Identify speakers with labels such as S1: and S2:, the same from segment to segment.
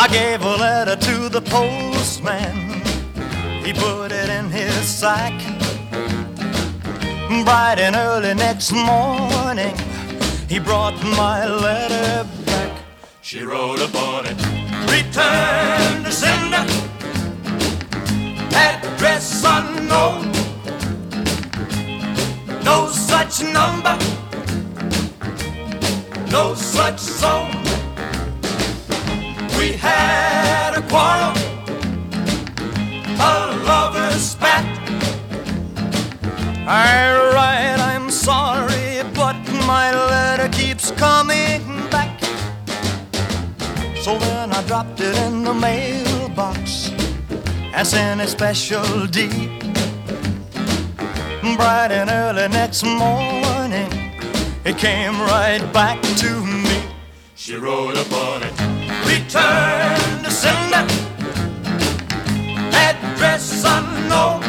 S1: gave a letter to the postman. He put it in his sack. Bright and early next morning, he brought my letter back.
S2: She wrote upon it,
S1: return to sender, address unknown, no such number, no such zone. We had a quarrel, a lover's spat. I write, I'm sorry, but my letter keeps coming back. So then I dropped it in the mailbox as in a special deed. Bright and early next morning, it came right back to me.
S2: she wrote upon it,
S1: Return to sender, address unknown,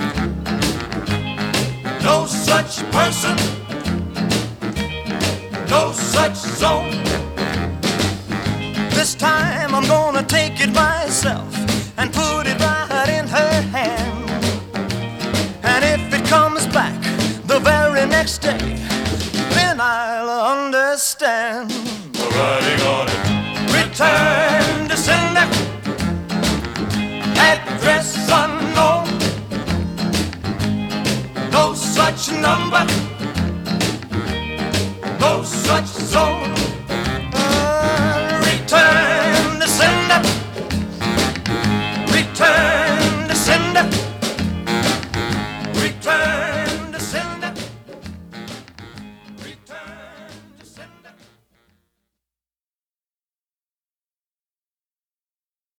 S1: no such person, no such zone. This time I'm gonna take it myself and put it right in her hand. And if it comes back the very next day, then I'll understand.
S2: the writing on it,
S1: Return to sender, address unknown, no such number, no such zone.